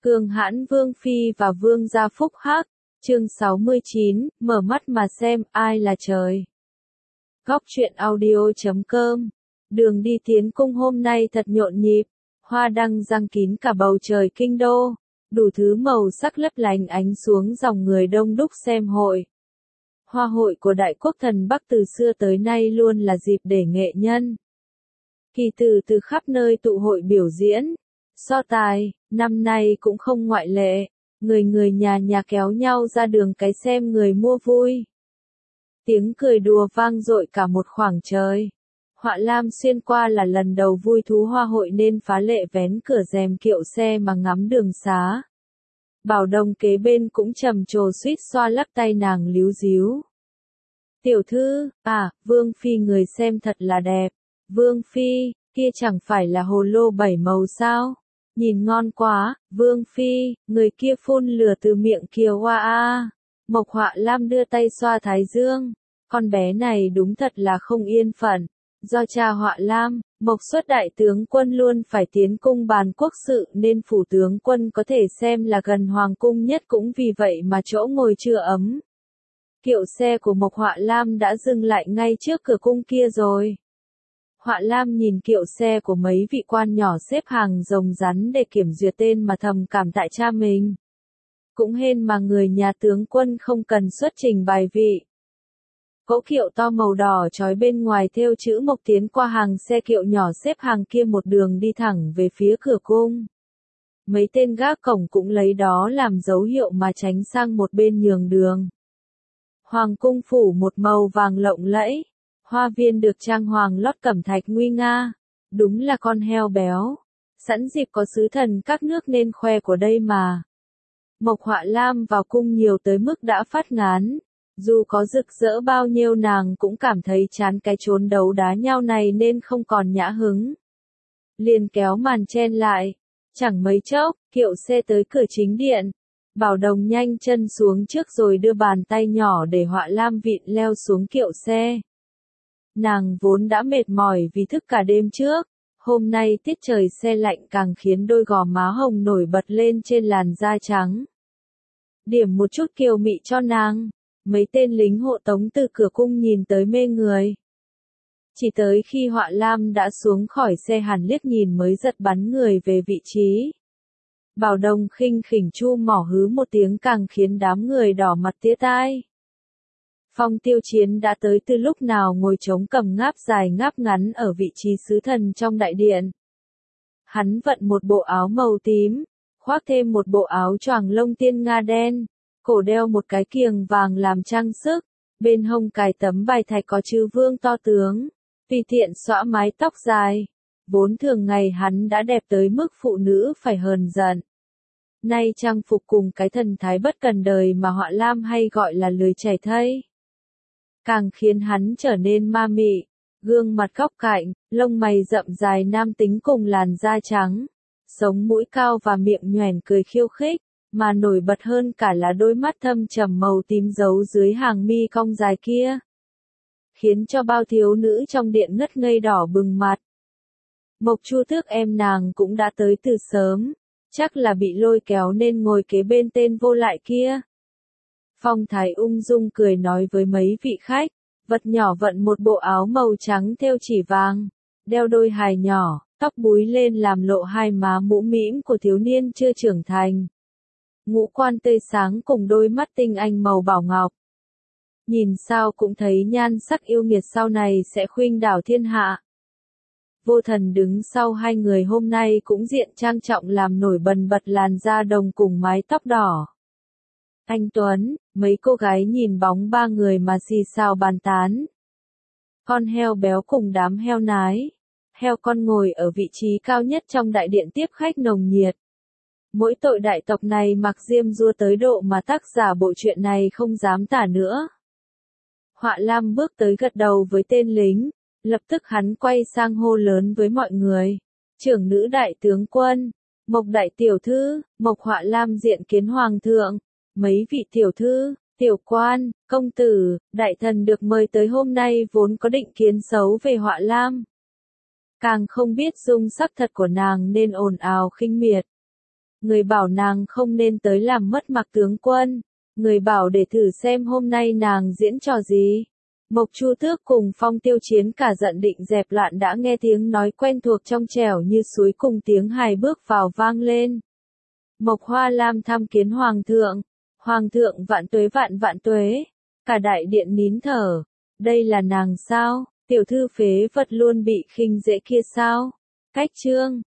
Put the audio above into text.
Cường hãn Vương Phi và Vương gia phúc hắc, chương 69, mở mắt mà xem, ai là trời. Góc truyện audio.com. Đường đi tiến cung hôm nay thật nhộn nhịp, hoa đăng giăng kín cả bầu trời kinh đô, đủ thứ màu sắc lấp lánh ánh xuống dòng người đông đúc xem hội. Hoa hội của Đại Quốc thần Bắc từ xưa tới nay luôn là dịp để nghệ nhân, kỳ từ từ khắp nơi tụ hội biểu diễn, so tài, năm nay cũng không ngoại lệ, người nhà nhà kéo nhau ra đường cái xem người mua vui. Tiếng cười đùa vang dội cả một khoảng trời. Họa Lam xuyên qua là lần đầu vui thú hoa hội nên phá lệ vén cửa rèm kiệu xe mà ngắm đường xá. Bảo Đồng kế bên cũng trầm trồ suýt xoa lắc tay nàng líu díu. Tiểu thư, Vương Phi người xem thật là đẹp. Vương Phi, kia chẳng phải là hồ lô 7 màu sao? Nhìn ngon quá, Vương Phi, người kia phun lửa từ miệng Kiều Hoa a. Mộc Họa Lam đưa tay xoa thái dương. Con bé này đúng thật là không yên phận. Do cha Họa Lam, Mộc Xuất đại tướng quân luôn phải tiến cung bàn quốc sự nên phủ tướng quân có thể xem là gần hoàng cung nhất, cũng vì vậy mà chỗ ngồi chưa ấm. Kiệu xe của Mộc Họa Lam đã dừng lại ngay trước cửa cung kia rồi. Họa Lam nhìn kiệu xe của mấy vị quan nhỏ xếp hàng rồng rắn để kiểm duyệt tên mà thầm cảm tại cha mình. Cũng hên mà người nhà tướng quân không cần xuất trình bài vị. Cỗ kiệu to màu đỏ trói bên ngoài thêu chữ Mộc tiến qua hàng xe kiệu nhỏ xếp hàng kia một đường đi thẳng về phía cửa cung. Mấy tên gác cổng cũng lấy đó làm dấu hiệu mà tránh sang một bên nhường đường. Hoàng cung phủ một màu vàng lộng lẫy. Hoa viên được trang hoàng lót cẩm thạch nguy nga. Đúng là con heo béo. Sẵn dịp có sứ thần các nước nên khoe của đây mà. Mộc Họa Lam vào cung nhiều tới mức đã phát ngán. Dù có rực rỡ bao nhiêu nàng cũng cảm thấy chán cái chốn đấu đá nhau này nên không còn nhã hứng. Liền kéo màn chen lại. Chẳng mấy chốc, kiệu xe tới cửa chính điện. Bảo Đồng nhanh chân xuống trước rồi đưa bàn tay nhỏ để Họa Lam vịn leo xuống kiệu xe. Nàng vốn đã mệt mỏi vì thức cả đêm trước, hôm nay tiết trời se lạnh càng khiến đôi gò má hồng nổi bật lên trên làn da trắng. Điểm một chút kiều mị cho nàng, mấy tên lính hộ tống từ cửa cung nhìn tới mê người. Chỉ tới khi Họa Lam đã xuống khỏi xe hẳn liếc nhìn mới giật bắn người về vị trí. Bảo Đồng khinh khỉnh chu mỏ hứ một tiếng càng khiến đám người đỏ mặt tía tai. Phong Tiêu Chiến đã tới từ lúc nào ngồi trống cầm ngáp dài ngáp ngắn ở vị trí sứ thần trong đại điện. Hắn vận một bộ áo màu tím, khoác thêm một bộ áo choàng lông tiên nga đen, cổ đeo một cái kiềng vàng làm trang sức, bên hông cài tấm bài thạch có chữ Vương to tướng, tùy tiện xõa mái tóc dài. Vốn thường ngày hắn đã đẹp tới mức phụ nữ phải hờn giận. Nay trang phục cùng cái thần thái bất cần đời mà Họa Lam hay gọi là lười chảy thây, càng khiến hắn trở nên ma mị, gương mặt góc cạnh, lông mày rậm dài nam tính cùng làn da trắng, sống mũi cao và miệng nhoẻn cười khiêu khích, mà nổi bật hơn cả là đôi mắt thâm trầm màu tím giấu dưới hàng mi cong dài kia, khiến cho bao thiếu nữ trong điện ngất ngây đỏ bừng mặt. Mộc Chu Tước em nàng cũng đã tới từ sớm, chắc là bị lôi kéo nên ngồi kế bên tên vô lại kia. Phong Thái ung dung cười nói với mấy vị khách, vật nhỏ vận một bộ áo màu trắng thêu chỉ vàng, đeo đôi hài nhỏ, tóc búi lên làm lộ hai má mũ mĩm của thiếu niên chưa trưởng thành. Ngũ quan tươi sáng cùng đôi mắt tinh anh màu bảo ngọc. Nhìn sao cũng thấy nhan sắc yêu nghiệt sau này sẽ khuynh đảo thiên hạ. Vô Thần đứng sau hai người hôm nay cũng diện trang trọng làm nổi bần bật làn da đồng cùng mái tóc đỏ. Anh Tuấn, mấy cô gái nhìn bóng ba người mà xì xào bàn tán. Con heo béo cùng đám heo nái. Heo con ngồi ở vị trí cao nhất trong đại điện tiếp khách nồng nhiệt. Mỗi tội đại tộc này mặc diêm dua tới độ mà tác giả bộ truyện này không dám tả nữa. Họa Lam bước tới gật đầu với tên lính, lập tức hắn quay sang hô lớn với mọi người. Trưởng nữ đại tướng quân, Mộc đại tiểu thư, Mộc Họa Lam diện kiến hoàng thượng. Mấy vị tiểu thư, tiểu quan, công tử, đại thần được mời tới hôm nay vốn có định kiến xấu về Họa Lam. Càng không biết dung sắc thật của nàng nên ồn ào khinh miệt. Người bảo nàng không nên tới làm mất mặt tướng quân. Người bảo để thử xem hôm nay nàng diễn trò gì. Mộc Chu Tước cùng Phong Tiêu Chiến cả giận định dẹp loạn đã nghe tiếng nói quen thuộc trong trẻo như suối cùng tiếng hài bước vào vang lên. Mộc Hoa Lam tham kiến Hoàng thượng. Hoàng thượng vạn vạn tuế. Cả đại điện nín thở. Đây là nàng sao? Tiểu thư phế vật luôn bị khinh dễ kia sao? Cách chương.